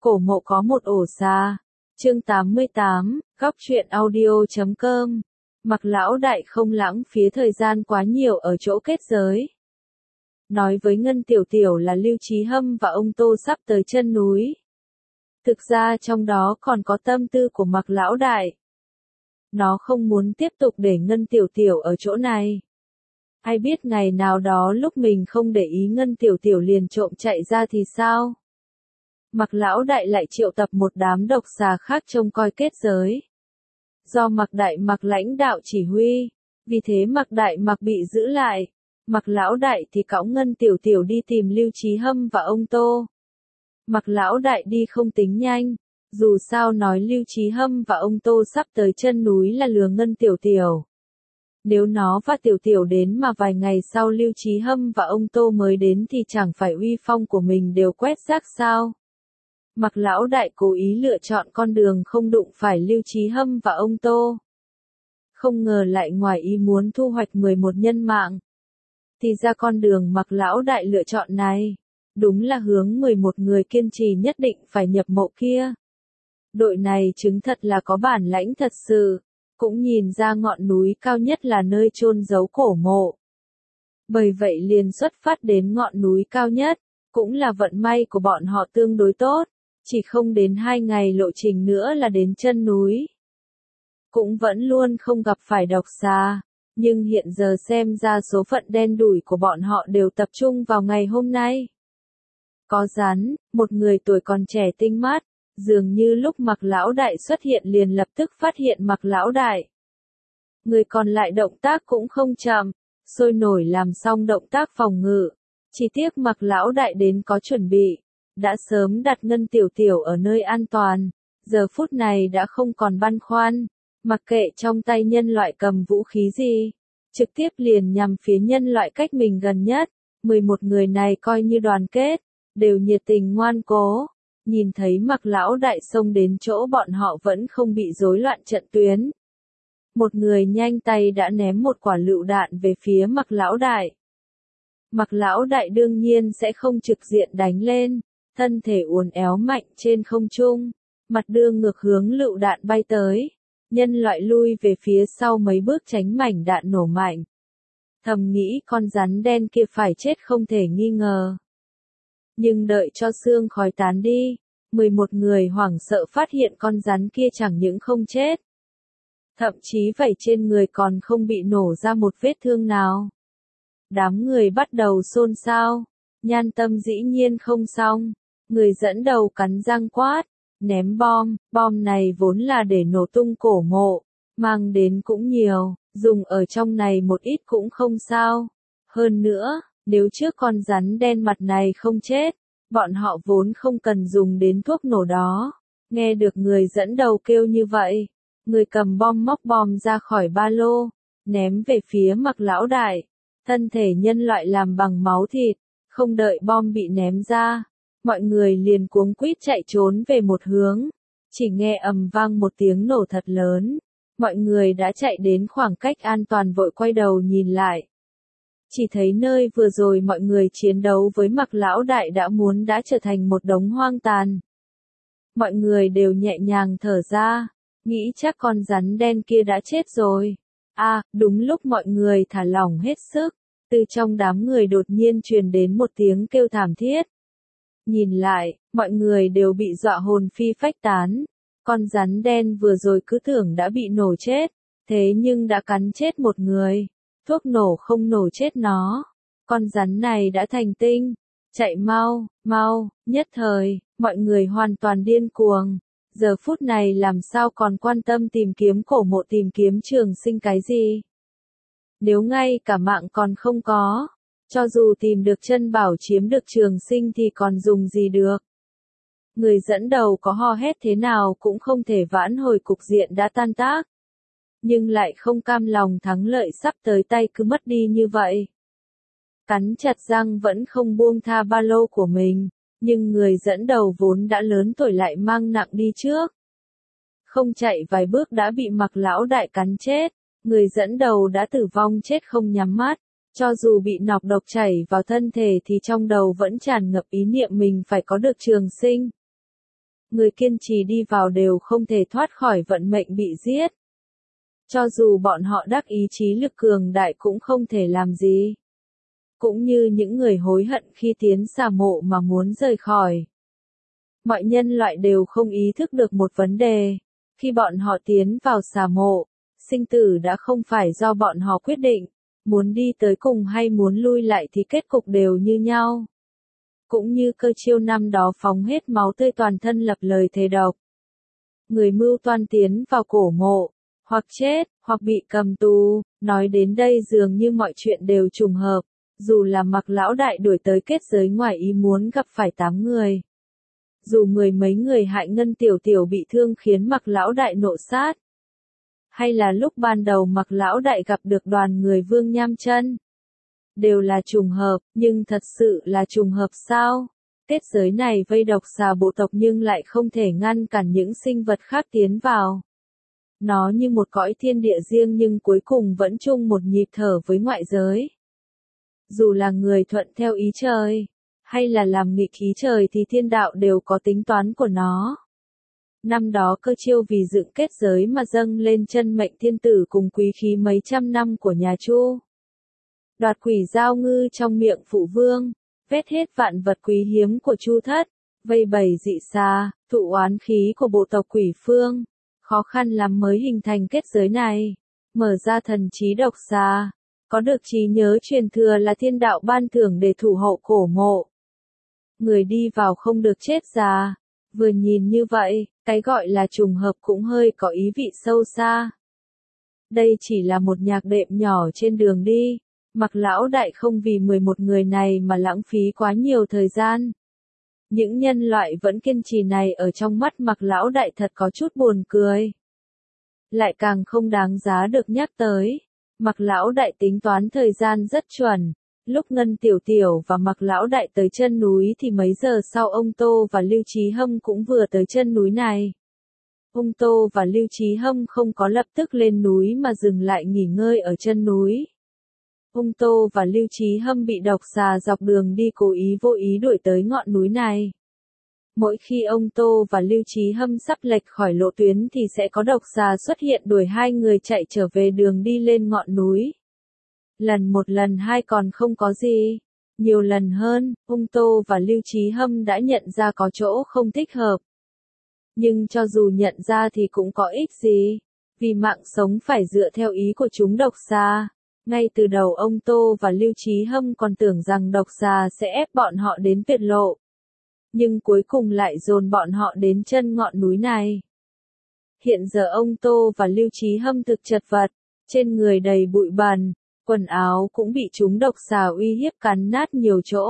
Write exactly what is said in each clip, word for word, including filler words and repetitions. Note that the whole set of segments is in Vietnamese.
Cổ mộ có một ổ xà. Chương tám mươi tám, góc truyện audio chấm com. Mặc lão đại không lãng phí thời gian quá nhiều ở chỗ kết giới. Nói với Ngân Tiểu Tiểu là Lưu Chí Hâm và ông Tô sắp tới chân núi. Thực ra trong đó còn có tâm tư của Mặc lão đại. Nó không muốn tiếp tục để Ngân Tiểu Tiểu ở chỗ này. Ai biết ngày nào đó lúc mình không để ý Ngân Tiểu Tiểu liền trộm chạy ra thì sao? Mặc lão đại lại triệu tập một đám độc xà khác trông coi kết giới. Do Mặc đại Mặc lãnh đạo chỉ huy, vì thế Mặc đại Mặc bị giữ lại. Mặc lão đại thì cõng Ngân Tiểu Tiểu đi tìm Lưu Chí Hâm và ông Tô. Mặc lão đại đi không tính nhanh, dù sao nói Lưu Chí Hâm và ông Tô sắp tới chân núi là lừa Ngân Tiểu Tiểu. Nếu nó và Tiểu Tiểu đến mà vài ngày sau Lưu Chí Hâm và ông Tô mới đến thì chẳng phải uy phong của mình đều quét rác sao? Mặc lão đại cố ý lựa chọn con đường không đụng phải Lưu Chí Hâm và ông Tô. Không ngờ lại ngoài ý muốn thu hoạch mười một nhân mạng. Thì ra con đường Mặc lão đại lựa chọn này, đúng là hướng mười một người kiên trì nhất định phải nhập mộ kia. Đội này chứng thật là có bản lãnh thật sự, cũng nhìn ra ngọn núi cao nhất là nơi chôn giấu cổ mộ. Bởi vậy liền xuất phát đến ngọn núi cao nhất, cũng là vận may của bọn họ tương đối tốt, chỉ không đến hai ngày lộ trình nữa là đến chân núi. Cũng vẫn luôn không gặp phải độc xà, nhưng hiện giờ xem ra số phận đen đủi của bọn họ đều tập trung vào ngày hôm nay. Có rắn, một người tuổi còn trẻ tinh mắt, dường như lúc Mặc lão đại xuất hiện liền lập tức phát hiện Mặc lão đại. Người còn lại động tác cũng không chậm, sôi nổi làm xong động tác phòng ngự. Chỉ tiếc Mặc lão đại đến có chuẩn bị, đã sớm đặt Ngân Tiểu Tiểu ở nơi an toàn, giờ phút này đã không còn băn khoăn, mặc kệ trong tay nhân loại cầm vũ khí gì, trực tiếp liền nhằm phía nhân loại cách mình gần nhất. mười một người này coi như đoàn kết, đều nhiệt tình ngoan cố. Nhìn thấy Mặc lão đại xông đến chỗ bọn họ vẫn không bị rối loạn trận tuyến. Một người nhanh tay đã ném một quả lựu đạn về phía Mặc lão đại. Mặc lão đại đương nhiên sẽ không trực diện đánh lên, thân thể uốn éo mạnh trên không trung, mặt đưa ngược hướng lựu đạn bay tới. Nhân loại lui về phía sau mấy bước tránh mảnh đạn nổ mạnh. Thầm nghĩ con rắn đen kia phải chết không thể nghi ngờ. Nhưng đợi cho sương khói tán đi, mười một người hoảng sợ phát hiện con rắn kia chẳng những không chết. Thậm chí vảy trên người còn không bị nổ ra một vết thương nào. Đám người bắt đầu xôn xao, Nhan Tâm dĩ nhiên không xong. Người dẫn đầu cắn răng quát, ném bom, bom này vốn là để nổ tung cổ mộ, mang đến cũng nhiều, dùng ở trong này một ít cũng không sao. Hơn nữa, nếu trước con rắn đen mặt này không chết, bọn họ vốn không cần dùng đến thuốc nổ đó. Nghe được người dẫn đầu kêu như vậy, người cầm bom móc bom ra khỏi ba lô, ném về phía Mặc lão đại. Thân thể nhân loại làm bằng máu thịt, không đợi bom bị ném ra, mọi người liền cuống quýt chạy trốn về một hướng. Chỉ nghe ầm vang một tiếng nổ thật lớn, mọi người đã chạy đến khoảng cách an toàn vội quay đầu nhìn lại. Chỉ thấy nơi vừa rồi mọi người chiến đấu với Mặc lão đại đã muốn đã trở thành một đống hoang tàn. Mọi người đều nhẹ nhàng thở ra, nghĩ chắc con rắn đen kia đã chết rồi. À, đúng lúc mọi người thả lỏng hết sức, từ trong đám người đột nhiên truyền đến một tiếng kêu thảm thiết. Nhìn lại, mọi người đều bị dọa hồn phi phách tán. Con rắn đen vừa rồi cứ tưởng đã bị nổ chết, thế nhưng đã cắn chết một người. Thuốc nổ không nổ chết nó. Con rắn này đã thành tinh. Chạy mau, mau, nhất thời, mọi người hoàn toàn điên cuồng. Giờ phút này làm sao còn quan tâm tìm kiếm cổ mộ tìm kiếm trường sinh cái gì. Nếu ngay cả mạng còn không có, cho dù tìm được chân bảo chiếm được trường sinh thì còn dùng gì được. Người dẫn đầu có ho hét thế nào cũng không thể vãn hồi cục diện đã tan tác. Nhưng lại không cam lòng thắng lợi sắp tới tay cứ mất đi như vậy. Cắn chặt răng vẫn không buông tha ba lô của mình, nhưng người dẫn đầu vốn đã lớn tuổi lại mang nặng đi trước. Không chạy vài bước đã bị Mặc lão đại cắn chết, người dẫn đầu đã tử vong chết không nhắm mắt. Cho dù bị nọc độc chảy vào thân thể thì trong đầu vẫn tràn ngập ý niệm mình phải có được trường sinh. Người kiên trì đi vào đều không thể thoát khỏi vận mệnh bị giết. Cho dù bọn họ đắc ý chí lực cường đại cũng không thể làm gì. Cũng như những người hối hận khi tiến xà mộ mà muốn rời khỏi. Mọi nhân loại đều không ý thức được một vấn đề. Khi bọn họ tiến vào xà mộ, sinh tử đã không phải do bọn họ quyết định. Muốn đi tới cùng hay muốn lui lại thì kết cục đều như nhau. Cũng như Cơ Chiêu năm đó phóng hết máu tươi toàn thân lập lời thề độc. Người mưu toan tiến vào cổ mộ, hoặc chết, hoặc bị cầm tù, nói đến đây dường như mọi chuyện đều trùng hợp, dù là Mặc lão đại đuổi tới kết giới ngoài ý muốn gặp phải tám người. Dù mười mấy người hại Ngân Tiểu Tiểu bị thương khiến Mặc lão đại nộ sát. Hay là lúc ban đầu Mặc lão đại gặp được đoàn người Vương Nham Chân. Đều là trùng hợp, nhưng thật sự là trùng hợp sao? Kết giới này vây độc xà bộ tộc nhưng lại không thể ngăn cản những sinh vật khác tiến vào. Nó như một cõi thiên địa riêng nhưng cuối cùng vẫn chung một nhịp thở với ngoại giới. Dù là người thuận theo ý trời, hay là làm nghịch ý trời thì thiên đạo đều có tính toán của nó. Năm đó Cơ Chiêu vì dựng kết giới mà dâng lên chân mệnh thiên tử cùng quý khí mấy trăm năm của nhà Chu. Đoạt quỷ giao ngư trong miệng phụ vương, vét hết vạn vật quý hiếm của Chu thất, vây bầy dị xà, thụ oán khí của bộ tộc quỷ phương. Khó khăn lắm mới hình thành kết giới này, mở ra thần trí độc xà, có được trí nhớ truyền thừa là thiên đạo ban thưởng để thủ hộ cổ mộ. Người đi vào không được chết già, vừa nhìn như vậy, cái gọi là trùng hợp cũng hơi có ý vị sâu xa. Đây chỉ là một nhạc đệm nhỏ trên đường đi, Mặc lão đại không vì mười một người này mà lãng phí quá nhiều thời gian. Những nhân loại vẫn kiên trì này ở trong mắt Mặc lão đại thật có chút buồn cười. Lại càng không đáng giá được nhắc tới. Mặc lão đại tính toán thời gian rất chuẩn. Lúc Ngân Tiểu Tiểu và Mặc lão đại tới chân núi thì mấy giờ sau ông Tô và Lưu Chí Hâm cũng vừa tới chân núi này. Ông Tô và Lưu Chí Hâm không có lập tức lên núi mà dừng lại nghỉ ngơi ở chân núi. Ông Tô và Lưu Chí Hâm bị độc xà dọc đường đi cố ý vô ý đuổi tới ngọn núi này. Mỗi khi ông Tô và Lưu Chí Hâm sắp lệch khỏi lộ tuyến thì sẽ có độc xà xuất hiện đuổi hai người chạy trở về đường đi lên ngọn núi. Lần một lần hai còn không có gì. Nhiều lần hơn, ông Tô và Lưu Chí Hâm đã nhận ra có chỗ không thích hợp. Nhưng cho dù nhận ra thì cũng có ích gì. Vì mạng sống phải dựa theo ý của chúng độc xà. Ngay từ đầu ông Tô và Lưu Chí Hâm còn tưởng rằng độc xà sẽ ép bọn họ đến tuyệt lộ. Nhưng cuối cùng lại dồn bọn họ đến chân ngọn núi này. Hiện giờ ông Tô và Lưu Chí Hâm thực chật vật, trên người đầy bụi bẩn, quần áo cũng bị chúng độc xà uy hiếp cắn nát nhiều chỗ.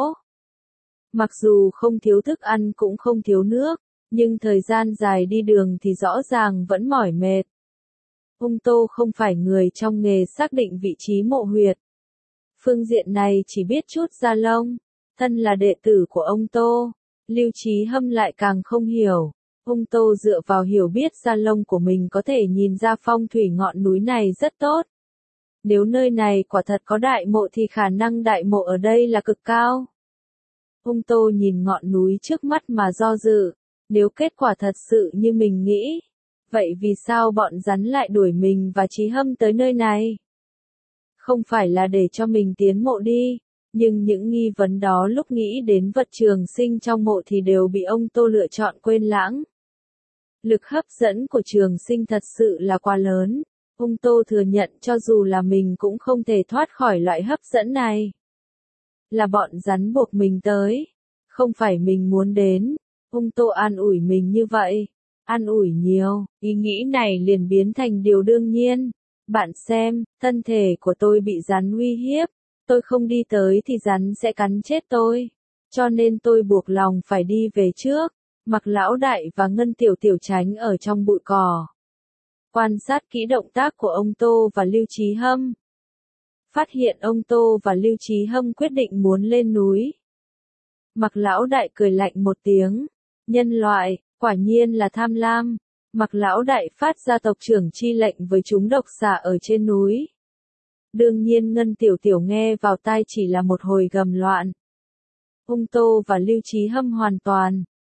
Mặc dù không thiếu thức ăn cũng không thiếu nước, nhưng thời gian dài đi đường thì rõ ràng vẫn mỏi mệt. Ông Tô không phải người trong nghề xác định vị trí mộ huyệt. Phương diện này chỉ biết chút da lông, thân là đệ tử của ông Tô. Lưu Chí Hâm lại càng không hiểu. Ông Tô dựa vào hiểu biết da lông của mình có thể nhìn ra phong thủy ngọn núi này rất tốt. Nếu nơi này quả thật có đại mộ thì khả năng đại mộ ở đây là cực cao. Ông Tô nhìn ngọn núi trước mắt mà do dự. Nếu kết quả thật sự như mình nghĩ, vậy vì sao bọn rắn lại đuổi mình và Chí Hâm tới nơi này? Không phải là để cho mình tiến mộ đi. Nhưng những nghi vấn đó lúc nghĩ đến vật trường sinh trong mộ thì đều bị ông Tô lựa chọn quên lãng. Lực hấp dẫn của trường sinh thật sự là quá lớn. Ông Tô thừa nhận cho dù là mình cũng không thể thoát khỏi loại hấp dẫn này. Là bọn rắn buộc mình tới. Không phải mình muốn đến. Ông Tô an ủi mình như vậy. An ủi nhiều, ý nghĩ này liền biến thành điều đương nhiên. Bạn xem, thân thể của tôi bị rắn uy hiếp. Tôi không đi tới thì rắn sẽ cắn chết tôi. Cho nên tôi buộc lòng phải đi về trước. Mặc lão đại và Ngân Tiểu Tiểu tránh ở trong bụi cỏ. Quan sát kỹ động tác của ông Tô và Lưu Chí Hâm. Phát hiện ông Tô và Lưu Chí Hâm quyết định muốn lên núi. Mặc lão đại cười lạnh một tiếng. Nhân loại, quả nhiên là tham lam. Mặc lão đại phát ra tộc trưởng chi lệnh với chúng độc xà ở trên núi. Đương nhiên Ngân Tiểu Tiểu nghe vào tai chỉ là một hồi gầm loạn. Ông Tô và Lưu Chí Hâm hoàn toàn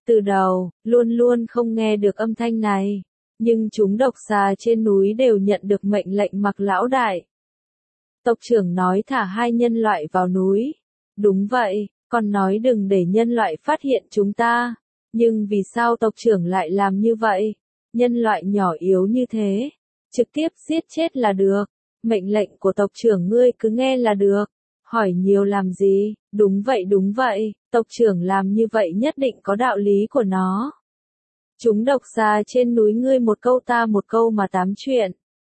Từ đầu, luôn luôn không nghe được âm thanh này, nhưng chúng độc xà trên núi đều nhận được mệnh lệnh Mặc lão đại. Tộc trưởng nói thả hai nhân loại vào núi. Đúng vậy, còn nói đừng để nhân loại phát hiện chúng ta. Nhưng vì sao tộc trưởng lại làm như vậy? Nhân loại nhỏ yếu như thế, trực tiếp giết chết là được. Mệnh lệnh của tộc trưởng ngươi cứ nghe là được. Hỏi nhiều làm gì? Đúng vậy đúng vậy, tộc trưởng làm như vậy nhất định có đạo lý của nó. Chúng độc xà trên núi ngươi một câu ta một câu mà tám chuyện.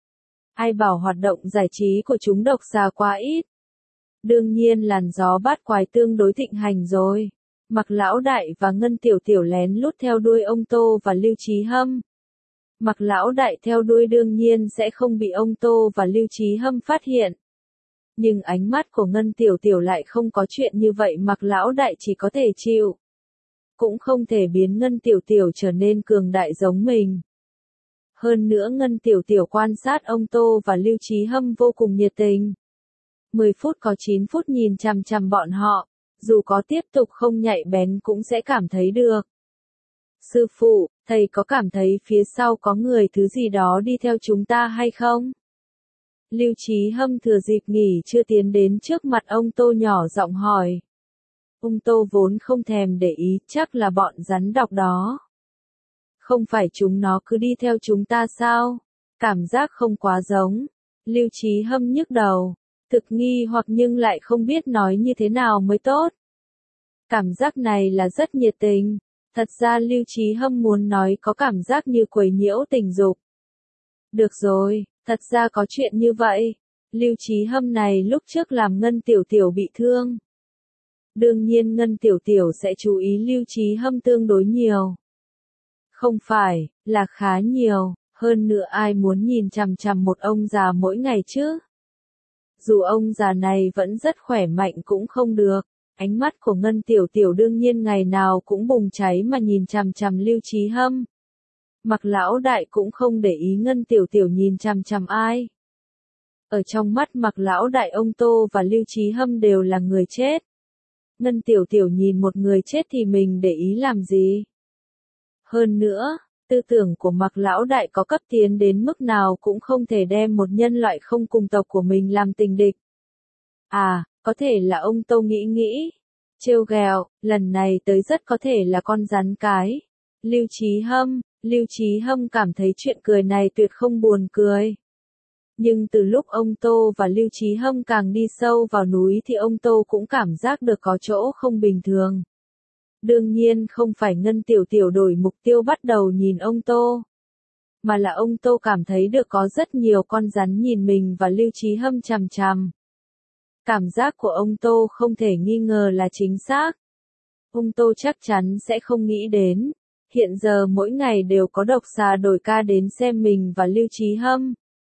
Ai bảo hoạt động giải trí của chúng độc xà quá ít. Đương nhiên làn gió bát quái tương đối thịnh hành rồi. Mặc lão đại và Ngân tiểu tiểu lén lút theo đuôi ông Tô và Lưu Chí Hâm. Mặc lão đại theo đuôi đương nhiên sẽ không bị ông Tô và Lưu Chí Hâm phát hiện. Nhưng ánh mắt của Ngân tiểu tiểu lại không có chuyện như vậy, Mặc lão đại chỉ có thể chịu. Cũng không thể biến Ngân tiểu tiểu trở nên cường đại giống mình. Hơn nữa Ngân tiểu tiểu quan sát ông Tô và Lưu Chí Hâm vô cùng nhiệt tình. mười phút có chín phút nhìn chằm chằm bọn họ, dù có tiếp tục không nhạy bén cũng sẽ cảm thấy được. Sư phụ, thầy có cảm thấy phía sau có người thứ gì đó đi theo chúng ta hay không? Lưu Chí Hâm thừa dịp nghỉ chưa tiến đến trước mặt ông Tô nhỏ giọng hỏi. Ông Tô vốn không thèm để ý, chắc là bọn rắn độc đó. Không phải chúng nó cứ đi theo chúng ta sao? Cảm giác không quá giống. Lưu Chí Hâm nhức đầu, thực nghi hoặc nhưng lại không biết nói như thế nào mới tốt. Cảm giác này là rất nhiệt tình. Thật ra Lưu Chí Hâm muốn nói có cảm giác như quấy nhiễu tình dục. Được rồi, thật ra có chuyện như vậy. Lưu Chí Hâm này lúc trước làm Ngân tiểu tiểu bị thương. Đương nhiên Ngân tiểu tiểu sẽ chú ý Lưu Chí Hâm tương đối nhiều. Không phải, là khá nhiều, hơn nữa ai muốn nhìn chằm chằm một ông già mỗi ngày chứ? Dù ông già này vẫn rất khỏe mạnh cũng không được. Ánh mắt của Ngân tiểu tiểu đương nhiên ngày nào cũng bùng cháy mà nhìn chằm chằm Lưu Chí Hâm. Mặc lão đại cũng không để ý Ngân tiểu tiểu nhìn chằm chằm ai. Ở trong mắt Mặc lão đại ông Tô và Lưu Chí Hâm đều là người chết. Ngân tiểu tiểu nhìn một người chết thì mình để ý làm gì? Hơn nữa, tư tưởng của Mặc lão đại có cấp tiến đến mức nào cũng không thể đem một nhân loại không cùng tộc của mình làm tình địch. À, có thể là ông Tô nghĩ nghĩ. Trêu ghẹo, lần này tới rất có thể là con rắn cái. Lưu Chí Hâm, Lưu Chí Hâm cảm thấy chuyện cười này tuyệt không buồn cười. Nhưng từ lúc ông Tô và Lưu Chí Hâm càng đi sâu vào núi thì ông Tô cũng cảm giác được có chỗ không bình thường. Đương nhiên không phải Ngân tiểu tiểu đổi mục tiêu bắt đầu nhìn ông Tô. Mà là ông Tô cảm thấy được có rất nhiều con rắn nhìn mình và Lưu Chí Hâm chằm chằm. Cảm giác của ông Tô không thể nghi ngờ là chính xác. Ông Tô chắc chắn sẽ không nghĩ đến. Hiện giờ mỗi ngày đều có độc xà đổi ca đến xem mình và Lưu Chí Hâm.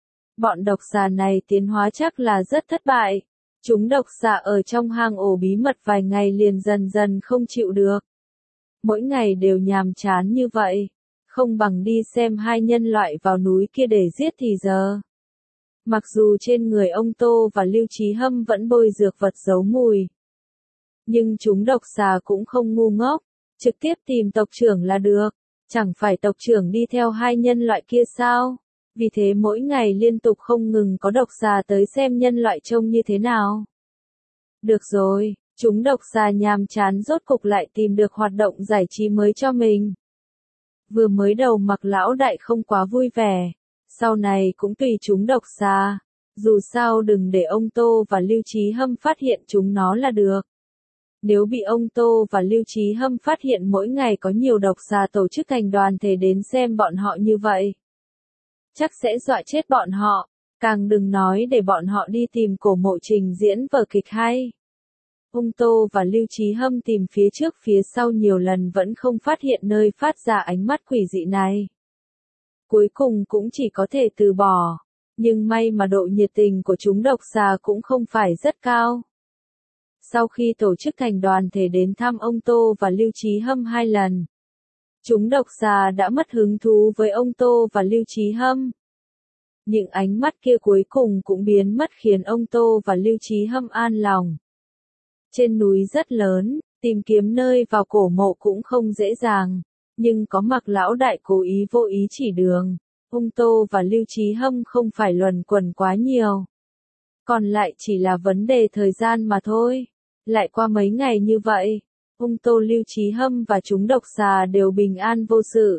Bọn độc xà này tiến hóa chắc là rất thất bại. Chúng độc xà ở trong hang ổ bí mật vài ngày liền dần dần không chịu được. Mỗi ngày đều nhàm chán như vậy. Không bằng đi xem hai nhân loại vào núi kia để giết thì giờ. Mặc dù trên người ông Tô và Lưu Chí Hâm vẫn bôi dược vật giấu mùi. Nhưng chúng độc xà cũng không ngu ngốc. Trực tiếp tìm tộc trưởng là được. Chẳng phải tộc trưởng đi theo hai nhân loại kia sao? Vì thế mỗi ngày liên tục không ngừng có độc xà tới xem nhân loại trông như thế nào. Được rồi, chúng độc xà nhàm chán rốt cục lại tìm được hoạt động giải trí mới cho mình. Vừa mới đầu Mặc lão đại không quá vui vẻ. Sau này cũng tùy chúng độc xà. Dù sao đừng để ông Tô và Lưu Chí Hâm phát hiện chúng nó là được. Nếu bị ông Tô và Lưu Chí Hâm phát hiện mỗi ngày có nhiều độc xà tổ chức thành đoàn thể đến xem bọn họ như vậy, chắc sẽ dọa chết bọn họ, càng đừng nói để bọn họ đi tìm cổ mộ trình diễn vở kịch hay. Ông Tô và Lưu Chí Hâm tìm phía trước phía sau nhiều lần vẫn không phát hiện nơi phát ra ánh mắt quỷ dị này. Cuối cùng cũng chỉ có thể từ bỏ, nhưng may mà độ nhiệt tình của chúng độc xà cũng không phải rất cao. Sau khi tổ chức thành đoàn thể đến thăm ông Tô và Lưu Chí Hâm hai lần, chúng độc xà đã mất hứng thú với ông Tô và Lưu Chí Hâm. Những ánh mắt kia cuối cùng cũng biến mất khiến ông Tô và Lưu Chí Hâm an lòng. Trên núi rất lớn, Tìm kiếm nơi vào cổ mộ cũng không dễ dàng, nhưng có Mạc lão đại cố ý vô ý chỉ đường, Ung Tô và Lưu Chí Hâm không phải luẩn quẩn quá nhiều. Còn lại chỉ là vấn đề thời gian mà thôi. Lại qua mấy ngày như vậy, Ung Tô, Lưu Chí Hâm và chúng độc xà đều bình an vô sự.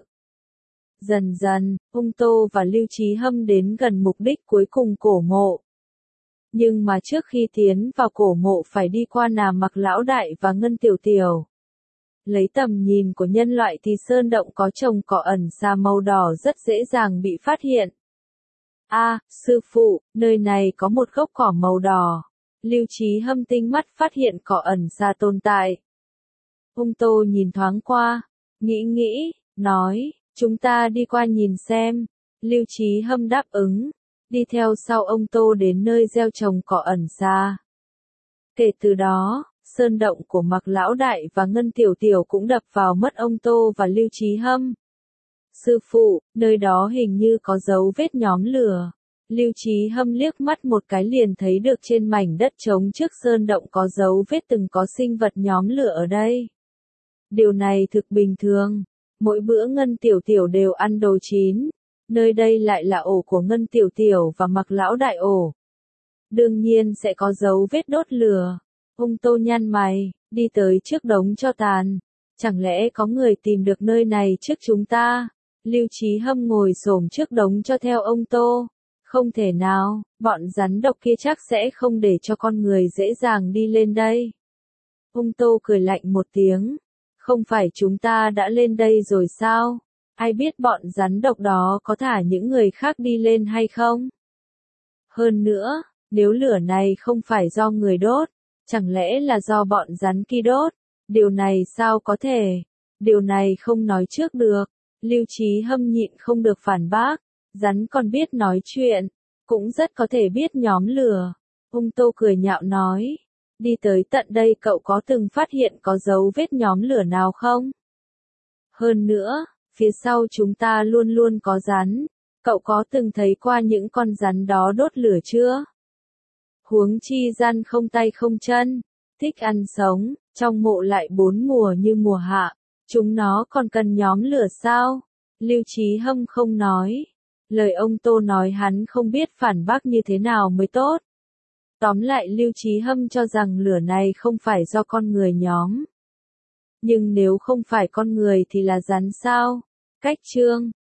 Dần dần, Ung Tô và Lưu Chí Hâm đến gần mục đích cuối cùng cổ mộ. Nhưng mà trước khi tiến vào cổ mộ phải đi qua Nà Mặc lão đại và Ngân Tiểu Tiểu. Lấy tầm nhìn của nhân loại thì sơn động có trồng cỏ ẩn xà màu đỏ rất dễ dàng bị phát hiện. A, à, sư phụ, nơi này có một gốc cỏ màu đỏ. Lưu Chí Hâm tinh mắt phát hiện cỏ ẩn xà tồn tại. Ung Tô nhìn thoáng qua, nghĩ nghĩ, nói, chúng ta đi qua nhìn xem. Lưu Chí Hâm đáp ứng, đi theo sau ông Tô đến nơi gieo trồng cỏ ẩn xà. Kể từ đó, sơn động của Mạc lão đại và Ngân Tiểu Tiểu cũng đập vào mất ông Tô và Lưu Chí Hâm. Sư phụ, nơi đó hình như có dấu vết nhóm lửa. Lưu Chí Hâm liếc mắt một cái liền thấy được trên mảnh đất trống trước sơn động có dấu vết từng có sinh vật nhóm lửa ở đây. Điều này thực bình thường. Mỗi bữa Ngân Tiểu Tiểu đều ăn đồ chín. Nơi đây lại là ổ của Ngân Tiểu Tiểu và Mạc lão đại ổ. Đương nhiên sẽ có dấu vết đốt lửa. Ung Tô nhăn mày, đi tới trước đống tro tàn. Chẳng lẽ có người tìm được nơi này trước chúng ta? Lưu Chí Hâm ngồi xổm trước đống cho theo ông Tô. Không thể nào, bọn rắn độc kia chắc sẽ không để cho con người dễ dàng đi lên đây. Ung Tô cười lạnh một tiếng. Không phải chúng ta đã lên đây rồi sao? Ai biết bọn rắn độc đó có thả những người khác đi lên hay không? Hơn nữa, nếu lửa này không phải do người đốt, chẳng lẽ là do bọn rắn kia đốt? Điều này sao có thể? Điều này không nói trước được. Lưu Chí Hâm nhịn không được phản bác. Rắn còn biết nói chuyện, cũng rất có thể biết nhóm lửa. Ung Tô cười nhạo nói. Đi tới tận đây cậu có từng phát hiện có dấu vết nhóm lửa nào không? Hơn nữa, phía sau chúng ta luôn luôn có rắn. Cậu có từng thấy qua những con rắn đó đốt lửa chưa? Huống chi rắn không tay không chân, thích ăn sống, trong mộ lại bốn mùa như mùa hạ. Chúng nó còn cần nhóm lửa sao? Lưu Chí Hâm không nói. Lời ông Tô nói hắn không biết phản bác như thế nào mới tốt. Tóm lại Lưu Chí Hâm cho rằng lửa này không phải do con người nhóm. Nhưng nếu không phải con người thì là rắn sao? Cách chương